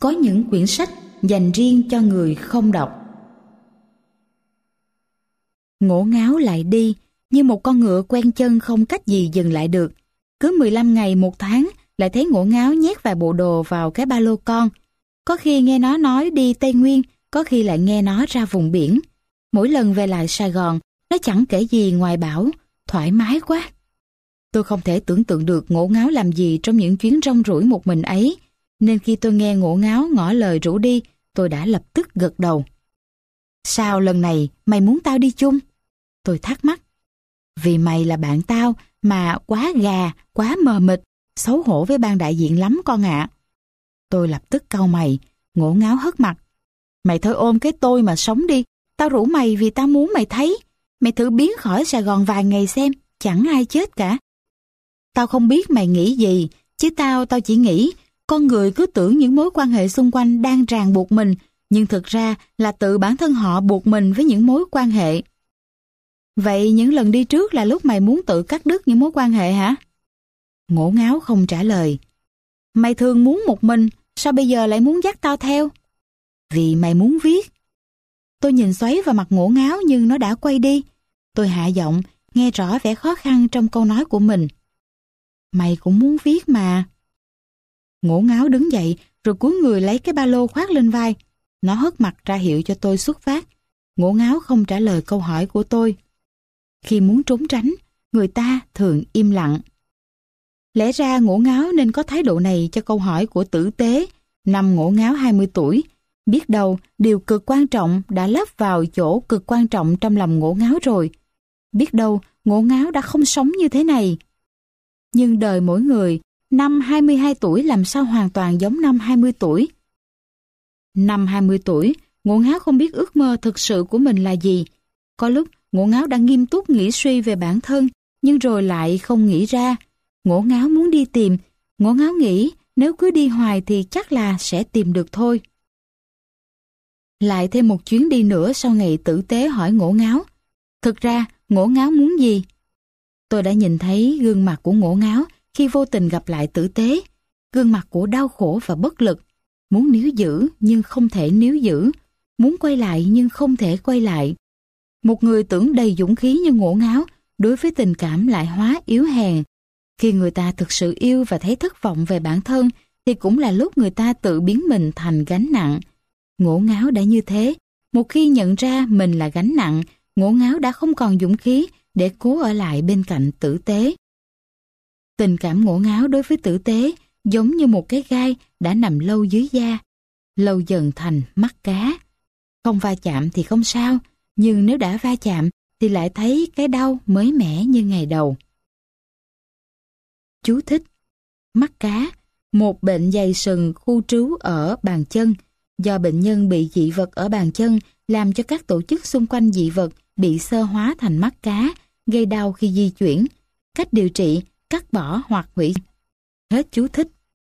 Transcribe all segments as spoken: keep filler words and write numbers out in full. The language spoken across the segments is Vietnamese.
Có những quyển sách dành riêng cho người không đọc. Ngổ ngáo lại đi, như một con ngựa quen chân không cách gì dừng lại được. Cứ mười lăm ngày một tháng lại thấy ngổ ngáo nhét vài bộ đồ vào cái ba lô con. Có khi nghe nó nói đi Tây Nguyên, có khi lại nghe nó ra vùng biển. Mỗi lần về lại Sài Gòn, nó chẳng kể gì ngoài bảo thoải mái quá. Tôi không thể tưởng tượng được ngổ ngáo làm gì trong những chuyến rong ruổi một mình ấy, nên khi tôi nghe ngổ ngáo ngỏ lời rủ đi, tôi đã lập tức gật đầu. Sao lần này mày muốn tao đi chung? Tôi thắc mắc. Vì mày là bạn tao mà quá gà, quá mờ mịt, xấu hổ với ban đại diện lắm con ạ. Tôi lập tức cau mày, ngổ ngáo hất mặt. Mày thôi ôm cái tôi mà sống đi, tao rủ mày vì tao muốn mày thấy. Mày thử biến khỏi Sài Gòn vài ngày xem, chẳng ai chết cả. Tao không biết mày nghĩ gì, chứ tao, tao chỉ nghĩ con người cứ tưởng những mối quan hệ xung quanh đang ràng buộc mình, nhưng thực ra là tự bản thân họ buộc mình với những mối quan hệ. Vậy những lần đi trước là lúc mày muốn tự cắt đứt những mối quan hệ hả? Ngổ ngáo không trả lời. Mày thường muốn một mình, sao bây giờ lại muốn dắt tao theo? Vì mày muốn viết. Tôi nhìn xoáy vào mặt ngổ ngáo nhưng nó đã quay đi. Tôi hạ giọng, nghe rõ vẻ khó khăn trong câu nói của mình. Mày cũng muốn viết mà. Ngổ ngáo đứng dậy rồi cúi người lấy cái ba lô khoác lên vai. Nó hất mặt ra hiệu cho tôi xuất phát. Ngổ ngáo không trả lời câu hỏi của tôi. Khi muốn trốn tránh, người ta thường im lặng. Lẽ ra ngổ ngáo nên có thái độ này cho câu hỏi của tử tế. Năm ngổ ngáo hai mươi tuổi, biết đâu điều cực quan trọng đã lấp vào chỗ cực quan trọng trong lòng ngổ ngáo rồi. Biết đâu ngổ ngáo đã không sống như thế này. Nhưng đời mỗi người, năm hai mươi hai tuổi làm sao hoàn toàn giống năm hai mươi tuổi. Năm hai mươi tuổi, ngổ ngáo không biết ước mơ thực sự của mình là gì. Có lúc ngổ ngáo đã nghiêm túc nghĩ suy về bản thân, nhưng rồi lại không nghĩ ra. Ngổ ngáo muốn đi tìm, ngổ ngáo nghĩ nếu cứ đi hoài thì chắc là sẽ tìm được thôi. Lại thêm một chuyến đi nữa sau ngày tử tế hỏi ngổ ngáo. Thực ra, ngổ ngáo muốn gì? Tôi đã nhìn thấy gương mặt của ngổ ngáo khi vô tình gặp lại tử tế. Gương mặt của đau khổ và bất lực. Muốn níu giữ nhưng không thể níu giữ. Muốn quay lại nhưng không thể quay lại. Một người tưởng đầy dũng khí như ngổ ngáo, đối với tình cảm lại hóa yếu hèn. Khi người ta thực sự yêu và thấy thất vọng về bản thân, thì cũng là lúc người ta tự biến mình thành gánh nặng. Ngổ ngáo đã như thế. Một khi nhận ra mình là gánh nặng, ngổ ngáo đã không còn dũng khí để cố ở lại bên cạnh tử tế. Tình cảm ngổ ngáo đối với tử tế giống như một cái gai đã nằm lâu dưới da, lâu dần thành mắt cá. Không va chạm thì không sao, nhưng nếu đã va chạm thì lại thấy cái đau mới mẻ như ngày đầu. Chú thích: mắt cá, một bệnh dày sừng khu trú ở bàn chân, do bệnh nhân bị dị vật ở bàn chân làm cho các tổ chức xung quanh dị vật bị xơ hóa thành mắt cá, gây đau khi di chuyển. Cách điều trị: cắt bỏ hoặc hủy. Hết chú thích.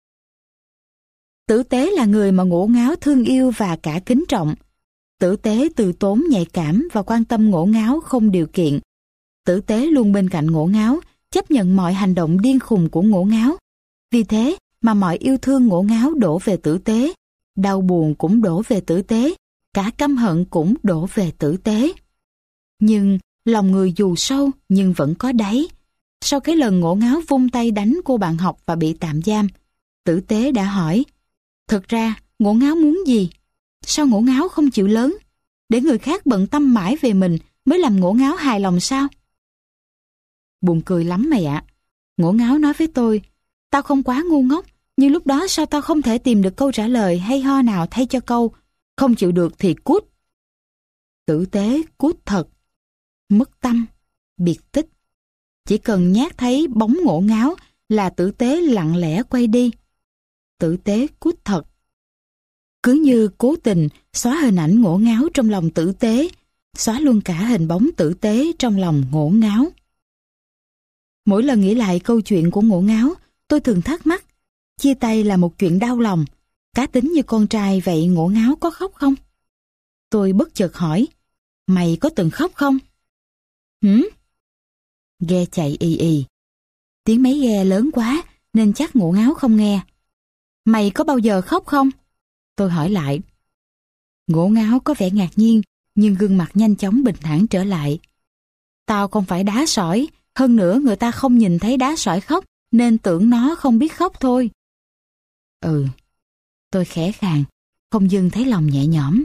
Tử tế là người mà ngổ ngáo thương yêu và cả kính trọng. Tử tế từ tốn nhạy cảm và quan tâm ngổ ngáo không điều kiện. Tử tế luôn bên cạnh ngổ ngáo, chấp nhận mọi hành động điên khùng của ngổ ngáo. Vì thế mà mọi yêu thương ngổ ngáo đổ về tử tế, đau buồn cũng đổ về tử tế, cả căm hận cũng đổ về tử tế. Nhưng lòng người dù sâu nhưng vẫn có đáy. Sau cái lần ngổ ngáo vung tay đánh cô bạn học và bị tạm giam, tử tế đã hỏi, thực ra ngổ ngáo muốn gì? Sao ngổ ngáo không chịu lớn? Để người khác bận tâm mãi về mình mới làm ngổ ngáo hài lòng sao? Buồn cười lắm mày ạ. Ngổ ngáo nói với tôi, tao không quá ngu ngốc, nhưng lúc đó sao tao không thể tìm được câu trả lời hay ho nào thay cho câu không chịu được thì cút. Tử tế cút thật. Mất tâm, biệt tích. Chỉ cần nhát thấy bóng ngổ ngáo là tử tế lặng lẽ quay đi. Tử tế cút thật. Cứ như cố tình xóa hình ảnh ngổ ngáo trong lòng tử tế, xóa luôn cả hình bóng tử tế trong lòng ngổ ngáo. Mỗi lần nghĩ lại câu chuyện của ngổ ngáo, tôi thường thắc mắc, chia tay là một chuyện đau lòng, cá tính như con trai vậy ngổ ngáo có khóc không? Tôi bất chợt hỏi, mày có từng khóc không? Hửm? Ghe chạy ì ì. Tiếng máy ghe lớn quá nên chắc ngổ ngáo không nghe. Mày có bao giờ khóc không? Tôi hỏi lại. Ngổ ngáo có vẻ ngạc nhiên, nhưng gương mặt nhanh chóng bình thản trở lại. Tao không phải đá sỏi, hơn nữa người ta không nhìn thấy đá sỏi khóc, nên tưởng nó không biết khóc thôi. Ừ, tôi khẽ khàng, không dưng thấy lòng nhẹ nhõm.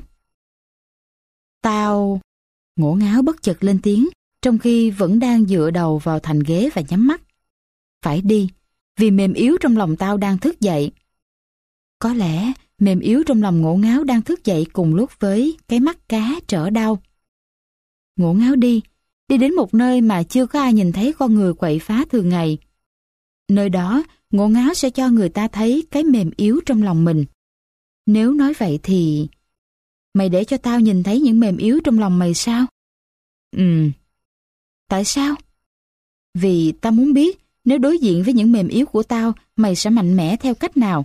Tao... Ngổ ngáo bất chợt lên tiếng, trong khi vẫn đang dựa đầu vào thành ghế và nhắm mắt. Phải đi, vì mềm yếu trong lòng tao đang thức dậy. Có lẽ mềm yếu trong lòng ngổ ngáo đang thức dậy cùng lúc với cái mắt cá trở đau. Ngổ ngáo đi, đi đến một nơi mà chưa có ai nhìn thấy con người quậy phá thường ngày. Nơi đó, ngổ ngáo sẽ cho người ta thấy cái mềm yếu trong lòng mình. Nếu nói vậy thì... Mày để cho tao nhìn thấy những mềm yếu trong lòng mày sao? Ừ. Tại sao? Vì tao muốn biết nếu đối diện với những mềm yếu của tao, mày sẽ mạnh mẽ theo cách nào?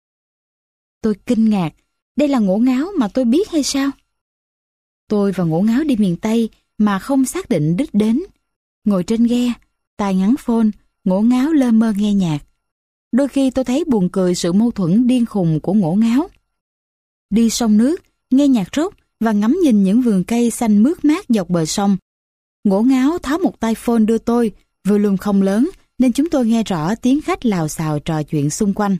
Tôi kinh ngạc. Đây là ngổ ngáo mà tôi biết hay sao? Tôi và ngổ ngáo đi miền Tây mà không xác định đích đến. Ngồi trên ghe, tai ngắn phone, ngổ ngáo lơ mơ nghe nhạc. Đôi khi tôi thấy buồn cười sự mâu thuẫn điên khùng của ngổ ngáo. Đi sông nước, nghe nhạc rock và ngắm nhìn những vườn cây xanh mướt mát dọc bờ sông. Ngổ ngáo tháo một tai phone đưa tôi, volume không lớn nên chúng tôi nghe rõ tiếng khách lào xào trò chuyện xung quanh.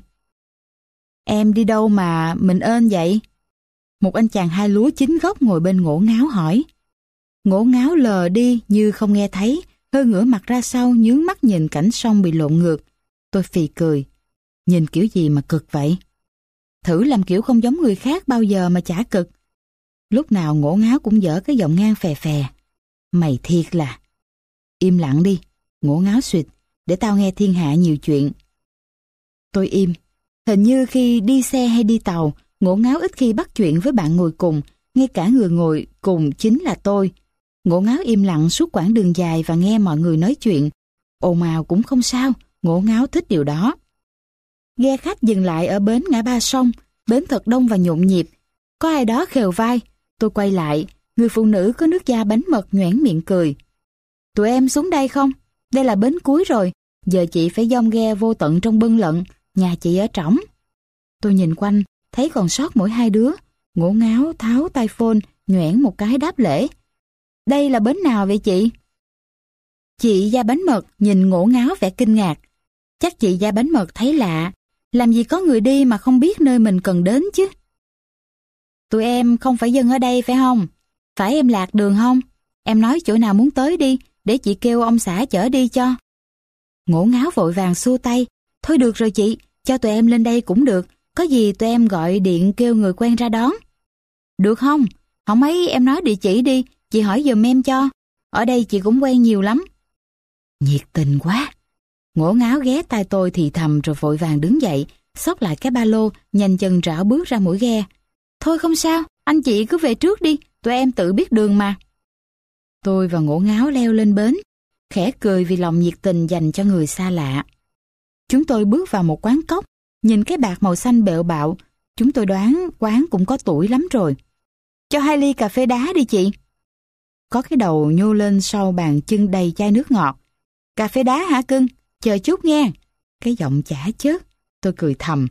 Em đi đâu mà mình ên vậy? Một anh chàng hai lúa chín gốc ngồi bên ngổ ngáo hỏi. Ngổ ngáo lờ đi như không nghe thấy, hơi ngửa mặt ra sau nhướng mắt nhìn cảnh sông bị lộn ngược. Tôi phì cười. Nhìn kiểu gì mà cực vậy? Thử làm kiểu không giống người khác bao giờ mà chả cực. Lúc nào ngổ ngáo cũng dở cái giọng ngang phè phè. Mày thiệt là... Im lặng đi, ngổ ngáo suyệt, để tao nghe thiên hạ nhiều chuyện. Tôi im. Hình như khi đi xe hay đi tàu, ngổ ngáo ít khi bắt chuyện với bạn ngồi cùng, ngay cả người ngồi cùng chính là tôi. Ngổ ngáo im lặng suốt quãng đường dài và nghe mọi người nói chuyện. Ồn ào cũng không sao, ngổ ngáo thích điều đó. Ghe khách dừng lại ở bến ngã ba sông, bến thật đông và nhộn nhịp. Có ai đó khều vai, tôi quay lại, người phụ nữ có nước da bánh mật nhoẻn miệng cười. Tụi em xuống đây không? Đây là bến cuối rồi, giờ chị phải dông ghe vô tận trong bưng lận, nhà chị ở trỏng. Tôi nhìn quanh, thấy còn sót mỗi hai đứa, ngổ ngáo tháo tai phone, nhoẻn một cái đáp lễ. Đây là bến nào vậy chị? Chị da bánh mật nhìn ngổ ngáo vẻ kinh ngạc. Chắc chị da bánh mật thấy lạ, làm gì có người đi mà không biết nơi mình cần đến chứ. Tụi em không phải dân ở đây phải không? Phải em lạc đường không? Em nói chỗ nào muốn tới đi, để chị kêu ông xã chở đi cho. Ngổ ngáo vội vàng xua tay. Thôi được rồi chị, cho tụi em lên đây cũng được, có gì tụi em gọi điện kêu người quen ra đón. Được không? Không mấy em nói địa chỉ đi, chị hỏi giùm em cho. Ở đây chị cũng quen nhiều lắm. Nhiệt tình quá. Ngổ ngáo ghé tai tôi thì thầm rồi vội vàng đứng dậy, xốc lại cái ba lô, nhanh chân rảo bước ra mũi ghe. Thôi không sao, anh chị cứ về trước đi, tụi em tự biết đường mà. Tôi và ngổ ngáo leo lên bến, khẽ cười vì lòng nhiệt tình dành cho người xa lạ. Chúng tôi bước vào một quán cóc, nhìn cái bạt màu xanh bẹo bạo, chúng tôi đoán quán cũng có tuổi lắm rồi. Cho hai ly cà phê đá đi chị. Có cái đầu nhô lên sau bàn chân đầy chai nước ngọt. Cà phê đá hả cưng? Chờ chút nghe. Cái giọng chả chớt, tôi cười thầm.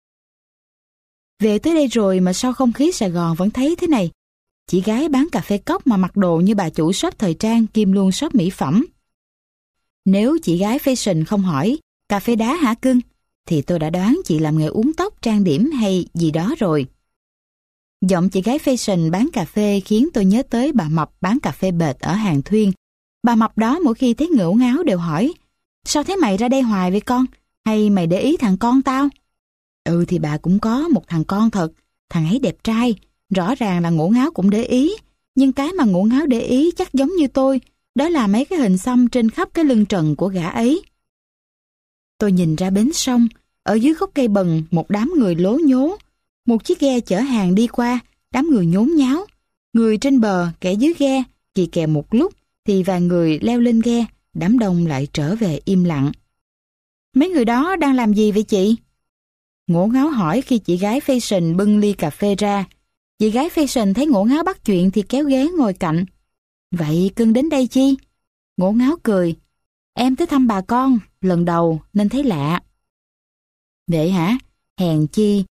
Về tới đây rồi mà sao không khí Sài Gòn vẫn thấy thế này? Chị gái bán cà phê cốc mà mặc đồ như bà chủ shop thời trang kiêm luôn shop mỹ phẩm. Nếu chị gái fashion không hỏi cà phê đá hả cưng, thì tôi đã đoán chị làm nghề uống tóc, trang điểm hay gì đó rồi. Giọng chị gái fashion bán cà phê khiến tôi nhớ tới bà Mập bán cà phê bệt ở Hàng Thuyên. Bà Mập đó mỗi khi thấy ngổ ngáo đều hỏi, sao thế mày ra đây hoài vậy con? Hay mày để ý thằng con tao? Ừ thì bà cũng có một thằng con thật, thằng ấy đẹp trai, rõ ràng là ngổ ngáo cũng để ý, nhưng cái mà ngổ ngáo để ý chắc giống như tôi, đó là mấy cái hình xăm trên khắp cái lưng trần của gã ấy. Tôi nhìn ra bến sông, ở dưới gốc cây bần một đám người lố nhố, một chiếc ghe chở hàng đi qua, đám người nhốn nháo, người trên bờ, kẻ dưới ghe, kỳ kèo một lúc thì vài người leo lên ghe, đám đông lại trở về im lặng. Mấy người đó đang làm gì vậy chị? Ngổ ngáo hỏi khi chị gái fashion bưng ly cà phê ra. Chị gái fashion thấy ngổ ngáo bắt chuyện thì kéo ghế ngồi cạnh. Vậy cưng đến đây chi? Ngổ ngáo cười. Em tới thăm bà con, lần đầu nên thấy lạ. Vậy hả? Hèn chi.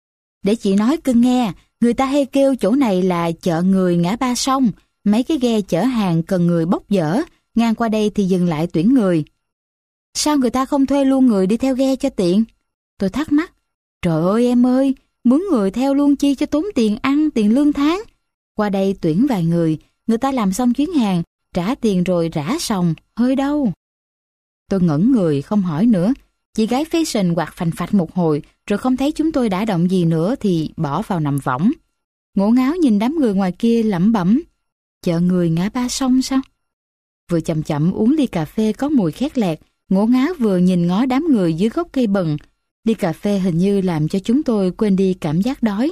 Để chị nói cưng nghe, người ta hay kêu chỗ này là chợ người ngã ba sông. Mấy cái ghe chở hàng cần người bốc dỡ, ngang qua đây thì dừng lại tuyển người. Sao người ta không thuê luôn người đi theo ghe cho tiện? Tôi thắc mắc. Trời ơi em ơi, mướn người theo luôn chi cho tốn tiền ăn, tiền lương tháng. Qua đây tuyển vài người, người ta làm xong chuyến hàng, trả tiền rồi rã sòng, hơi đâu. Tôi ngẩn người không hỏi nữa. Chị gái fashion quạt phành phạch một hồi, rồi không thấy chúng tôi đã động gì nữa thì bỏ vào nằm võng. Ngổ ngáo nhìn đám người ngoài kia lẩm bẩm. Chợ người ngã ba sông sao? Vừa chậm chậm uống ly cà phê có mùi khét lẹt, ngổ ngáo vừa nhìn ngó đám người dưới gốc cây bần. Ly cà phê hình như làm cho chúng tôi quên đi cảm giác đói.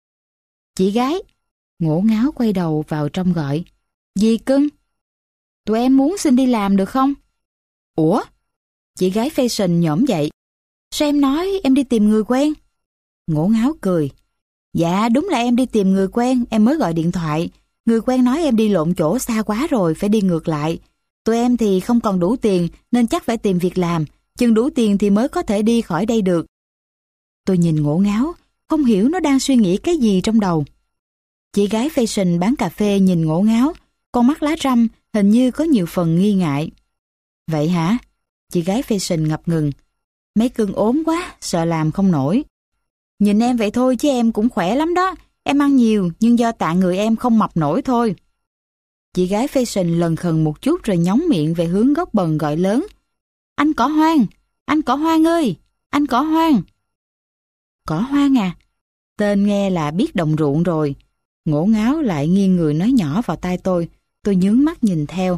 Chị gái, ngổ ngáo quay đầu vào trong gọi. Gì cưng? Tụi em muốn xin đi làm được không? Ủa? Chị gái fashion nhổm dậy. Sao em nói em đi tìm người quen? Ngổ ngáo cười. Dạ đúng là em đi tìm người quen, em mới gọi điện thoại. Người quen nói em đi lộn chỗ xa quá rồi, phải đi ngược lại. Tụi em thì không còn đủ tiền nên chắc phải tìm việc làm. Chừng đủ tiền thì mới có thể đi khỏi đây được. Tôi nhìn ngổ ngáo, không hiểu nó đang suy nghĩ cái gì trong đầu. Chị gái fashion bán cà phê nhìn ngổ ngáo, con mắt lá răm hình như có nhiều phần nghi ngại. Vậy hả? Chị gái fashion ngập ngừng. Mấy cưng ốm quá, sợ làm không nổi. Nhìn em vậy thôi chứ em cũng khỏe lắm đó. Em ăn nhiều nhưng do tạ người em không mập nổi thôi. Chị gái fashion lần khần một chút rồi nhóng miệng về hướng gốc bần gọi lớn. Anh Cỏ Hoang! Anh Cỏ Hoang ơi! Anh Cỏ Hoang! Cỏ Hoang à? Tên nghe là biết đồng ruộng rồi. Ngổ ngáo lại nghiêng người nói nhỏ vào tai tôi. Tôi nhướng mắt nhìn theo.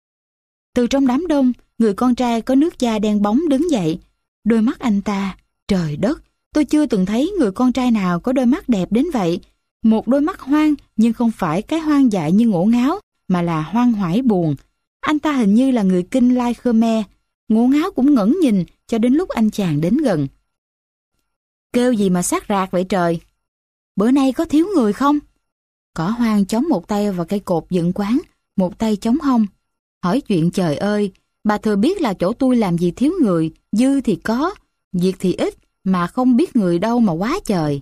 Từ trong đám đông, người con trai có nước da đen bóng đứng dậy. Đôi mắt anh ta, trời đất, tôi chưa từng thấy người con trai nào có đôi mắt đẹp đến vậy. Một đôi mắt hoang, nhưng không phải cái hoang dại như ngổ ngáo, mà là hoang hoải buồn. Anh ta hình như là người Kinh Lai Khmer. Ngổ ngáo cũng ngẩn nhìn cho đến lúc anh chàng đến gần. Kêu gì mà sát rạc vậy trời? Bữa nay có thiếu người không? Cỏ Hoang chống một tay vào cây cột dựng quán, một tay chống hông. Hỏi chuyện trời ơi, bà thừa biết là chỗ tôi làm gì thiếu người, dư thì có, việc thì ít, mà không biết người đâu mà quá trời.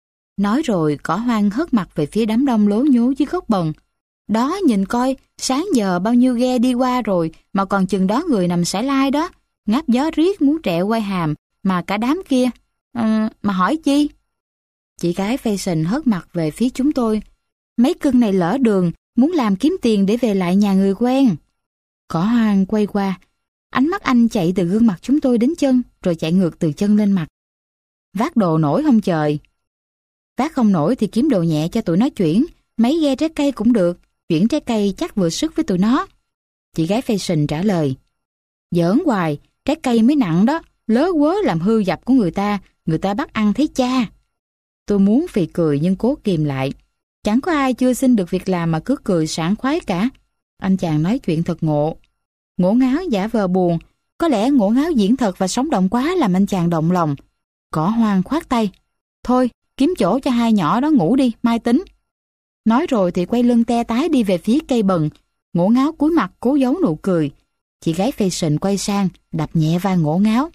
Nói rồi Cỏ Hoang hất mặt về phía đám đông lố nhố dưới gốc bần. Đó nhìn coi, sáng giờ bao nhiêu ghe đi qua rồi mà còn chừng đó người nằm sải lai đó, ngáp gió riết muốn trẹo quai hàm, mà cả đám kia, ừ, mà hỏi chi? Chị gái fashion hất mặt về phía chúng tôi. Mấy cưng này lỡ đường, muốn làm kiếm tiền để về lại nhà người quen. Cỏ Hoang quay qua, ánh mắt anh chạy từ gương mặt chúng tôi đến chân, rồi chạy ngược từ chân lên mặt. Vác đồ nổi không trời? Vác không nổi thì kiếm đồ nhẹ cho tụi nó chuyển, mấy ghe trái cây cũng được, chuyển trái cây chắc vừa sức với tụi nó. Chị gái fashion trả lời. Giỡn hoài, trái cây mới nặng đó, lớ quớ làm hư dập của người ta, người ta bắt ăn thấy cha. Tôi muốn phì cười nhưng cố kìm lại. Chẳng có ai chưa xin được việc làm mà cứ cười sảng khoái cả. Anh chàng nói chuyện thật ngộ. Ngổ ngáo giả vờ buồn, có lẽ ngổ ngáo diễn thật và sống động quá làm anh chàng động lòng. Cỏ Hoang khoát tay. Thôi, kiếm chỗ cho hai nhỏ đó ngủ đi, mai tính. Nói rồi thì quay lưng te tái đi về phía cây bần. Ngổ ngáo cúi mặt cố giấu nụ cười. Chị gái fashion quay sang, đập nhẹ vai ngổ ngáo.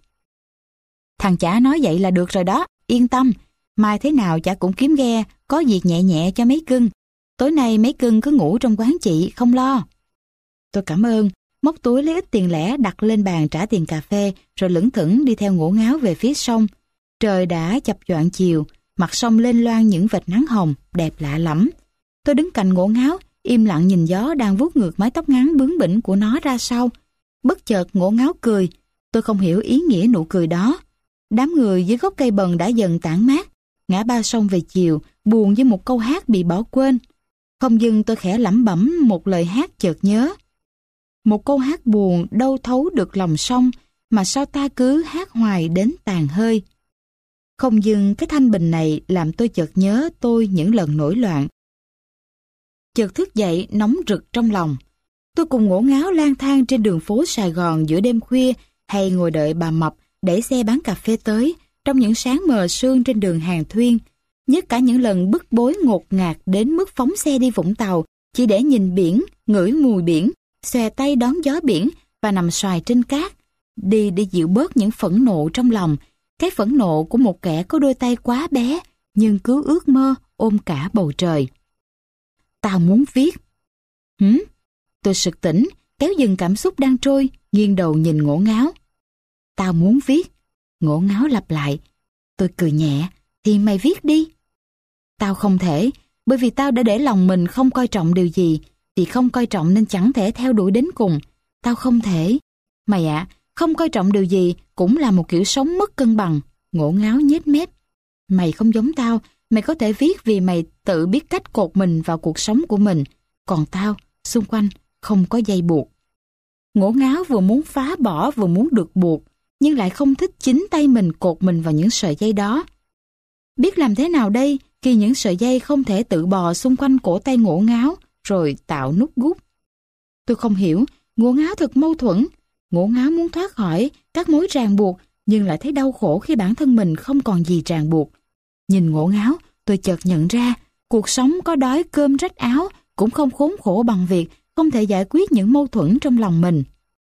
Thằng chả nói vậy là được rồi đó, yên tâm. Mai thế nào chả cũng kiếm ghe, có việc nhẹ nhẹ cho mấy cưng. Tối nay mấy cưng cứ ngủ trong quán chị, không lo. Tôi cảm ơn, móc túi lấy ít tiền lẻ đặt lên bàn trả tiền cà phê, rồi lững thững đi theo ngổ ngáo về phía sông. Trời đã chập choạng chiều, mặt sông lên loang những vệt nắng hồng, đẹp lạ lắm. Tôi đứng cạnh ngổ ngáo, im lặng nhìn gió đang vuốt ngược mái tóc ngắn bướng bỉnh của nó ra sau. Bất chợt ngổ ngáo cười, tôi không hiểu ý nghĩa nụ cười đó. Đám người dưới gốc cây bần đã dần tản mát, ngã ba sông về chiều, buồn với một câu hát bị bỏ quên. Không dừng tôi khẽ lẩm bẩm một lời hát chợt nhớ. Một câu hát buồn đâu thấu được lòng sông, mà sao ta cứ hát hoài đến tàn hơi. Không dừng cái thanh bình này làm tôi chợt nhớ tôi những lần nổi loạn. Chợt thức dậy nóng rực trong lòng. Tôi cùng ngổ ngáo lang thang trên đường phố Sài Gòn giữa đêm khuya, hay ngồi đợi bà Mập đẩy xe bán cà phê tới trong những sáng mờ sương trên đường Hàng Thuyên. Nhất cả những lần bức bối ngột ngạt đến mức phóng xe đi Vũng Tàu chỉ để nhìn biển, ngửi mùi biển, xòe tay đón gió biển và nằm xoài trên cát, đi để dịu bớt những phẫn nộ trong lòng, cái phẫn nộ của một kẻ có đôi tay quá bé, nhưng cứ ước mơ ôm cả bầu trời. Tao muốn viết. Hử? Tôi sực tỉnh, kéo dừng cảm xúc đang trôi, nghiêng đầu nhìn Ngổ Ngáo. Tao muốn viết. Ngổ Ngáo lặp lại. Tôi cười nhẹ. Thì mày viết đi. Tao không thể, bởi vì tao đã để lòng mình không coi trọng điều gì, thì không coi trọng nên chẳng thể theo đuổi đến cùng. Tao không thể. Mày ạ, à, không coi trọng điều gì cũng là một kiểu sống mất cân bằng. Ngổ Ngáo nhếch mép. Mày không giống tao, mày có thể viết vì mày tự biết cách cột mình vào cuộc sống của mình. Còn tao, xung quanh, không có dây buộc. Ngổ Ngáo vừa muốn phá bỏ vừa muốn được buộc, nhưng lại không thích chính tay mình cột mình vào những sợi dây đó. Biết làm thế nào đây khi những sợi dây không thể tự bò xung quanh cổ tay Ngổ Ngáo rồi tạo nút gút? Tôi không hiểu, Ngổ Ngáo thật mâu thuẫn. Ngổ Ngáo muốn thoát khỏi các mối ràng buộc, nhưng lại thấy đau khổ khi bản thân mình không còn gì ràng buộc. Nhìn Ngổ Ngáo, tôi chợt nhận ra, cuộc sống có đói cơm rách áo cũng không khốn khổ bằng việc không thể giải quyết những mâu thuẫn trong lòng mình.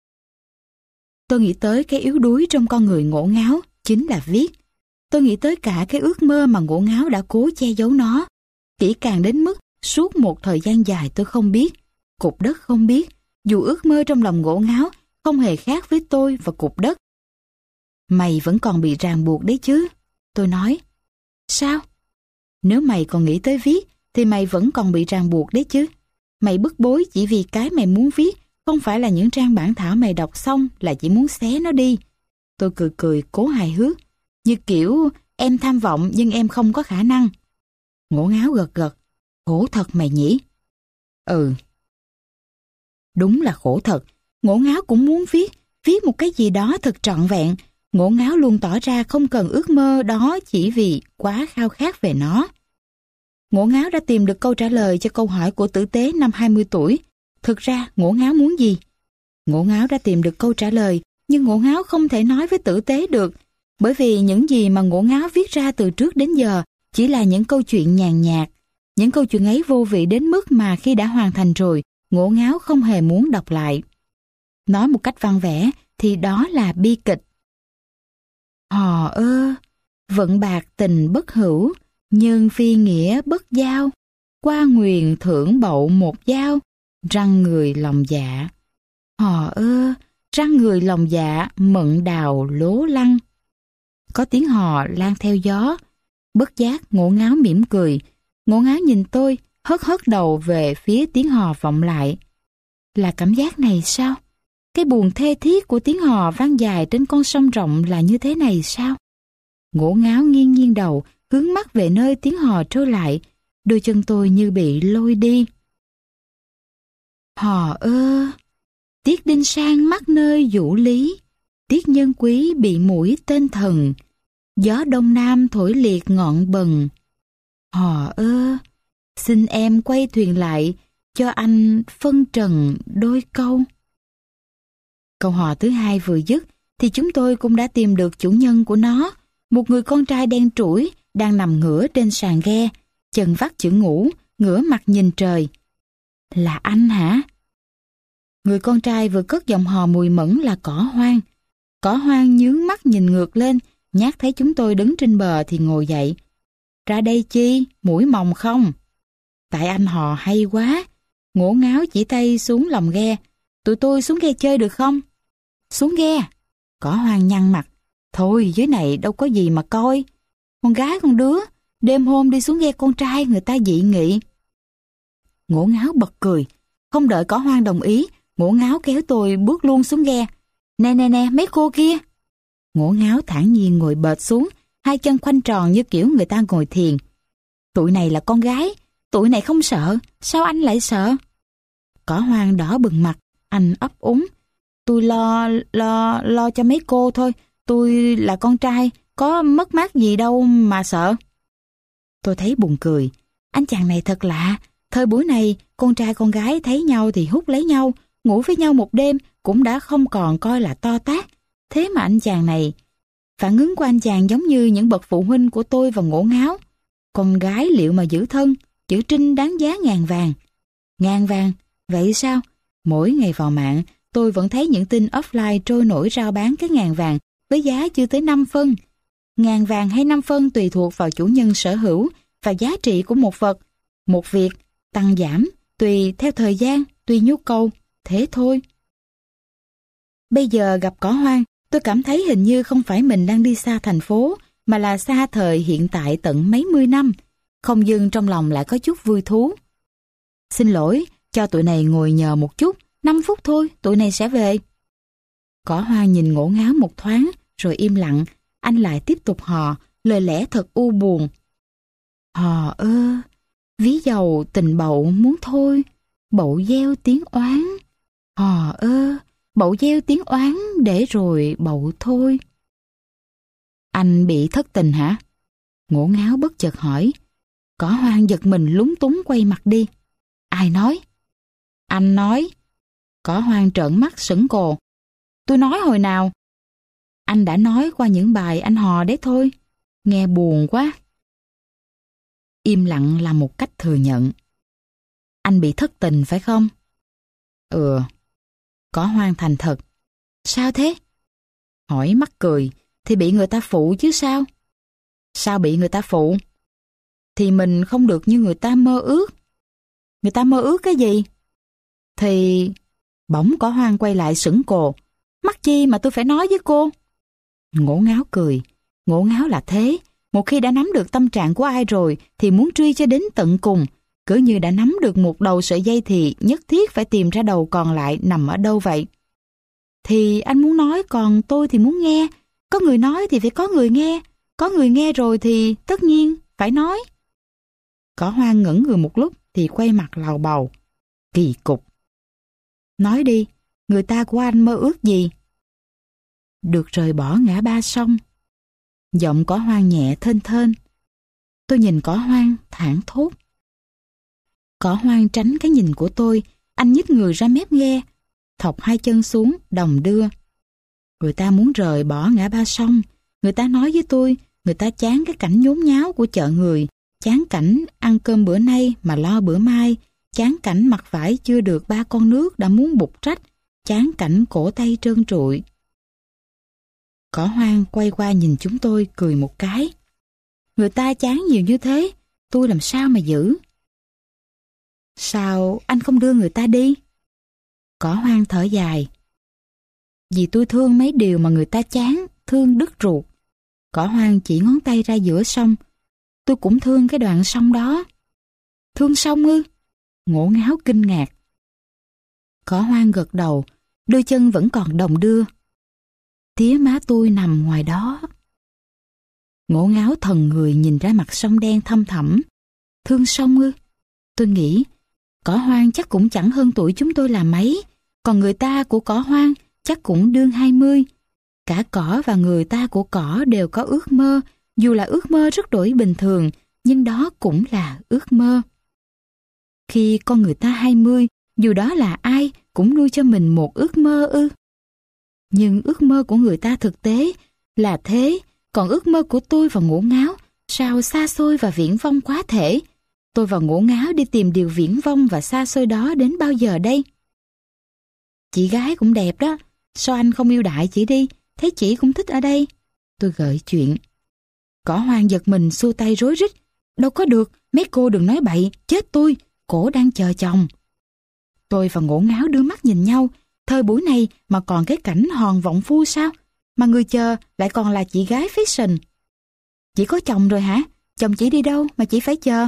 Tôi nghĩ tới cái yếu đuối trong con người Ngổ Ngáo, chính là viết. Tôi nghĩ tới cả cái ước mơ mà Ngổ Ngáo đã cố che giấu nó, kỹ càng đến mức suốt một thời gian dài tôi không biết, cục đất không biết, dù ước mơ trong lòng Ngổ Ngáo không hề khác với tôi và cục đất. Mày vẫn còn bị ràng buộc đấy chứ? Tôi nói. Sao? Nếu mày còn nghĩ tới viết, thì mày vẫn còn bị ràng buộc đấy chứ. Mày bức bối chỉ vì cái mày muốn viết, không phải là những trang bản thảo mày đọc xong là chỉ muốn xé nó đi. Tôi cười cười cố hài hước, như kiểu em tham vọng nhưng em không có khả năng. Ngổ Ngáo gật gật. Khổ thật mày nhỉ? Ừ. Đúng là khổ thật. Ngổ Ngáo cũng muốn viết, viết một cái gì đó thật trọn vẹn. Ngổ Ngáo luôn tỏ ra không cần ước mơ đó chỉ vì quá khao khát về nó. Ngổ Ngáo đã tìm được câu trả lời cho câu hỏi của tử tế năm hai mươi tuổi. Thực ra Ngổ Ngáo muốn gì? Ngổ Ngáo đã tìm được câu trả lời, nhưng Ngổ Ngáo không thể nói với tử tế được, bởi vì những gì mà Ngổ Ngáo viết ra từ trước đến giờ chỉ là những câu chuyện nhàn nhạt. Những câu chuyện ấy vô vị đến mức mà khi đã hoàn thành rồi, Ngổ Ngáo không hề muốn đọc lại. Nói một cách văn vẽ thì đó là bi kịch. Hò ơ, vận bạc tình bất hữu, nhân phi nghĩa bất giao, qua nguyền thưởng bậu một giao, răng người lòng dạ. Hò ơ, răng người lòng dạ, mận đào lố lăng. Có tiếng hò lan theo gió. Bất giác Ngổ Ngáo mỉm cười. Ngổ Ngáo nhìn tôi, hất hất đầu về phía tiếng hò vọng lại. Là cảm giác này sao? Cái buồn thê thiết của tiếng hò vang dài trên con sông rộng là như thế này sao? Ngổ Ngáo nghiêng nghiêng đầu, hướng mắt về nơi tiếng hò trôi lại. Đôi chân tôi như bị lôi đi. Hò ơ, Tiết Đinh Sang mắc nơi Vũ Lý, Tiết Nhân Quý bị mũi tên thần, gió đông nam thổi liệt ngọn bần. Hò ơ, xin em quay thuyền lại, cho anh phân trần đôi câu. Câu hò thứ hai vừa dứt, thì chúng tôi cũng đã tìm được chủ nhân của nó, một người con trai đen trũi đang nằm ngửa trên sàn ghe, chân vắt chữ ngủ, ngửa mặt nhìn trời. Là anh hả? Người con trai vừa cất giọng hò mùi mẫn là Cỏ Hoang. Cỏ Hoang nhướng mắt nhìn ngược lên, nhát thấy chúng tôi đứng trên bờ thì ngồi dậy. Ra đây chi, mũi mòng không? Tại anh hò hay quá. Ngổ Ngáo chỉ tay xuống lòng ghe. Tụi tôi xuống ghe chơi được không? Xuống ghe? Cỏ Hoang nhăn mặt. Thôi dưới này đâu có gì mà coi. Con gái con đứa, đêm hôm đi xuống ghe con trai người ta dị nghị. Ngổ Ngáo bật cười. Không đợi Cỏ Hoang đồng ý, Ngổ Ngáo kéo tôi bước luôn xuống ghe. Nè nè nè mấy cô kia. Ngổ Ngáo thản nhiên ngồi bệt xuống, hai chân khoanh tròn như kiểu người ta ngồi thiền. Tụi này là con gái, tụi này không sợ, sao anh lại sợ? Cỏ Hoang đỏ bừng mặt, anh ấp úng. Tôi lo, lo, lo cho mấy cô thôi, tôi là con trai, có mất mát gì đâu mà sợ. Tôi thấy buồn cười, anh chàng này thật lạ, thời buổi này con trai con gái thấy nhau thì hút lấy nhau, ngủ với nhau một đêm cũng đã không còn coi là to tát. Thế mà anh chàng này, phản ứng của anh chàng giống như những bậc phụ huynh của tôi và Ngổ Ngáo. Con gái liệu mà giữ thân, chữ trinh đáng giá ngàn vàng. Ngàn vàng? Vậy sao? Mỗi ngày vào mạng, tôi vẫn thấy những tin offline trôi nổi rao bán cái ngàn vàng với giá chưa tới năm phân. ngàn vàng hay năm phân tùy thuộc vào chủ nhân sở hữu và giá trị của một vật, một việc, tăng giảm, tùy theo thời gian, tùy nhu cầu, thế thôi. Bây giờ gặp cỏ hoang, tôi cảm thấy hình như không phải mình đang đi xa thành phố, mà là xa thời hiện tại tận mấy mươi năm. Không dưng trong lòng lại có chút vui thú. Xin lỗi, cho tụi này ngồi nhờ một chút, năm phút thôi, tụi này sẽ về. Cỏ hoang nhìn ngổ ngáo một thoáng, rồi im lặng, anh lại tiếp tục hò, lời lẽ thật u buồn. Hò ơ, ví dầu tình bậu muốn thôi, bậu gieo tiếng oán. Hò ơ, bậu gieo tiếng oán để rồi bậu thôi. Anh bị thất tình hả? Ngổ ngáo bất chợt hỏi. Cỏ hoang giật mình lúng túng quay mặt đi. Ai nói? Anh nói. Cỏ hoang trợn mắt sững cồ. Tôi nói hồi nào? Anh đã nói qua những bài anh hò đấy thôi. Nghe buồn quá. Im lặng là một cách thừa nhận. Anh bị thất tình phải không? Ừ. Cỏ hoang thành thật. Sao thế? Hỏi mắc cười. Thì bị người ta phụ chứ sao? Sao bị người ta phụ? Thì mình không được như người ta mơ ước. Người ta mơ ước cái gì? Thì... Bỗng cỏ hoang quay lại sững cồ. Mắc chi mà tôi phải nói với cô? Ngổ ngáo cười. Ngổ ngáo là thế. Một khi đã nắm được tâm trạng của ai rồi thì muốn truy cho đến tận cùng. Cứ như đã nắm được một đầu sợi dây thì nhất thiết phải tìm ra đầu còn lại nằm ở đâu vậy. Thì anh muốn nói còn tôi thì muốn nghe. Có người nói thì phải có người nghe. Có người nghe rồi thì tất nhiên phải nói. Cỏ hoang ngẩn người một lúc thì quay mặt lào bầu. Kỳ cục. Nói đi, người ta của anh mơ ước gì? Được rời bỏ ngã ba sông. Giọng cỏ hoang nhẹ thênh thênh. Tôi nhìn cỏ hoang thảng thốt. Cỏ hoang tránh cái nhìn của tôi. Anh nhích người ra mép ghe, thọc hai chân xuống đồng đưa. Người ta muốn rời bỏ ngã ba sông. Người ta nói với tôi, người ta chán cái cảnh nhốn nháo của chợ người, chán cảnh ăn cơm bữa nay mà lo bữa mai, chán cảnh mặc vải chưa được ba con nước đã muốn bục trách, chán cảnh cổ tay trơn trụi. Cỏ hoang quay qua nhìn chúng tôi cười một cái. Người ta chán nhiều như thế, tôi làm sao mà giữ? Sao anh không đưa người ta đi? Cỏ hoang thở dài. Vì tôi thương mấy điều mà người ta chán, thương đứt ruột. Cỏ hoang chỉ ngón tay ra giữa sông. Tôi cũng thương cái đoạn sông đó. Thương sông ư? Ngổ ngáo kinh ngạc. Cỏ hoang gật đầu, đôi chân vẫn còn đồng đưa. Tía má tôi nằm ngoài đó. Ngổ ngáo thần người nhìn ra mặt sông đen thăm thẳm. Thương sông ư? Tôi nghĩ, cỏ hoang chắc cũng chẳng hơn tuổi chúng tôi là mấy. Còn người ta của cỏ hoang chắc cũng đương hai mươi. Cả cỏ và người ta của cỏ đều có ước mơ, dù là ước mơ rất đổi bình thường, nhưng đó cũng là ước mơ. Khi con người ta hai mươi, dù đó là ai, cũng nuôi cho mình một ước mơ ư. Nhưng ước mơ của người ta thực tế là thế, còn ước mơ của tôi và Ngổ Ngáo sao xa xôi và viển vông quá thể. Tôi và Ngổ Ngáo đi tìm điều viển vông và xa xôi đó đến bao giờ đây? Chị gái cũng đẹp đó, sao anh không yêu đại chị đi, thấy chị cũng thích ở đây. Tôi gợi chuyện. Cỏ hoang giật mình xua tay rối rít. Đâu có được, mấy cô đừng nói bậy, chết tôi, cổ đang chờ chồng. Tôi và Ngổ Ngáo đưa mắt nhìn nhau, thời buổi này mà còn cái cảnh hòn vọng phu sao? Mà người chờ lại còn là chị gái fashion. Chị có chồng rồi hả? Chồng chị đi đâu mà chị phải chờ?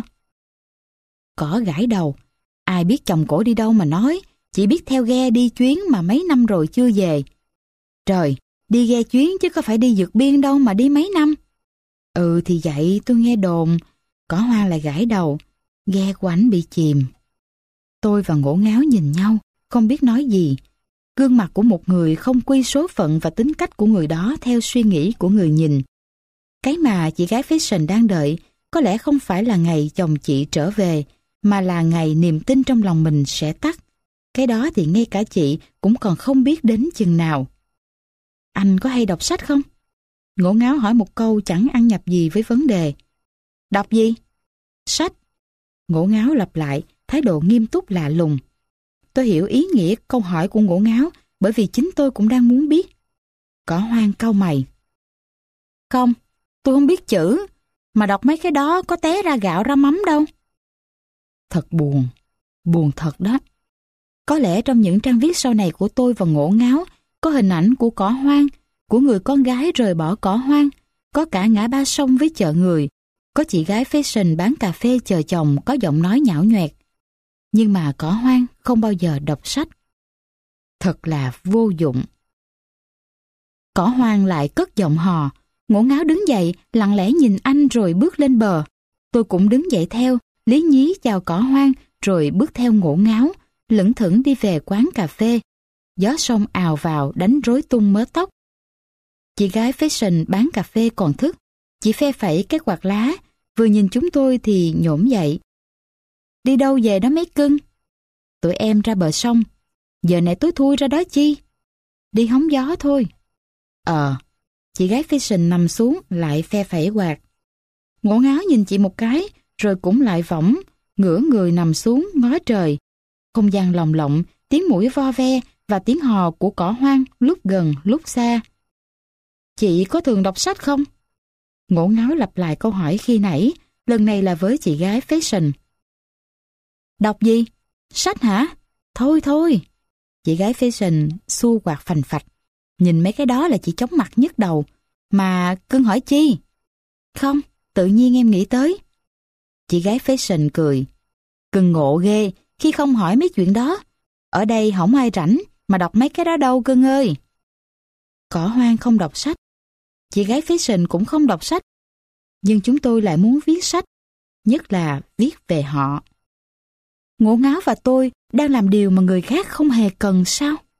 Cỏ gãi đầu. Ai biết chồng cổ đi đâu mà nói, chỉ biết theo ghe đi chuyến mà mấy năm rồi chưa về. Trời, đi ghe chuyến chứ có phải đi vượt biên đâu mà đi mấy năm. Ừ thì vậy, tôi nghe đồn. Cỏ hoa lại gãi đầu. Ghe của ảnh bị chìm. Tôi và Ngổ Ngáo nhìn nhau, không biết nói gì. Gương mặt của một người không quy số phận và tính cách của người đó theo suy nghĩ của người nhìn. Cái mà chị gái fashion đang đợi có lẽ không phải là ngày chồng chị trở về, mà là ngày niềm tin trong lòng mình sẽ tắt. Cái đó thì ngay cả chị cũng còn không biết đến chừng nào. Anh có hay đọc sách không? Ngổ Ngáo hỏi một câu chẳng ăn nhập gì với vấn đề. Đọc gì? Sách. Ngổ Ngáo lặp lại, thái độ nghiêm túc lạ lùng. Tôi hiểu ý nghĩa câu hỏi của Ngổ Ngáo, bởi vì chính tôi cũng đang muốn biết. Cỏ hoang cau mày. Không, tôi không biết chữ, mà đọc mấy cái đó có té ra gạo ra mắm đâu. Thật buồn, buồn thật đó. Có lẽ trong những trang viết sau này của tôi và Ngổ Ngáo có hình ảnh của cỏ hoang, của người con gái rời bỏ cỏ hoang, có cả ngã ba sông với chợ người, có chị gái fashion bán cà phê chờ chồng có giọng nói nhão nhoẹt. Nhưng mà cỏ hoang không bao giờ đọc sách. Thật là vô dụng. Cỏ hoang lại cất giọng hò. Ngổ Ngáo đứng dậy, lặng lẽ nhìn anh rồi bước lên bờ. Tôi cũng đứng dậy theo, lý nhí chào cỏ hoang rồi bước theo Ngổ Ngáo, lững thững đi về quán cà phê. Gió sông ào vào đánh rối tung mớ tóc. Chị gái fashion bán cà phê còn thức. Chị phe phẩy cái quạt lá, vừa nhìn chúng tôi thì nhổm dậy. Đi đâu về đó mấy cưng? Tụi em ra bờ sông. Giờ này tối thui ra đó chi? Đi hóng gió thôi. Ờ, chị gái fashion nằm xuống lại phe phẩy quạt. Ngổ Ngáo nhìn chị một cái, rồi cũng lại võng, ngửa người nằm xuống ngó trời. Không gian lồng lộng, tiếng mũi vo ve và tiếng hò của cỏ hoang lúc gần lúc xa. Chị có thường đọc sách không? Ngổ Ngáo lặp lại câu hỏi khi nãy, lần này là với chị gái fashion. Đọc gì? Sách hả? Thôi thôi. Chị gái fashion xua quạt phành phạch. Nhìn mấy cái đó là chị chóng mặt nhức đầu. Mà cưng hỏi chi? Không, tự nhiên em nghĩ tới. Chị gái fashion cười. Cưng ngộ ghê khi không hỏi mấy chuyện đó. Ở đây không ai rảnh mà đọc mấy cái đó đâu cưng ơi. Cỏ hoang không đọc sách. Chị gái fashion cũng không đọc sách. Nhưng chúng tôi lại muốn viết sách, nhất là viết về họ. Ngổ Ngáo và tôi đang làm điều mà người khác không hề cần sao?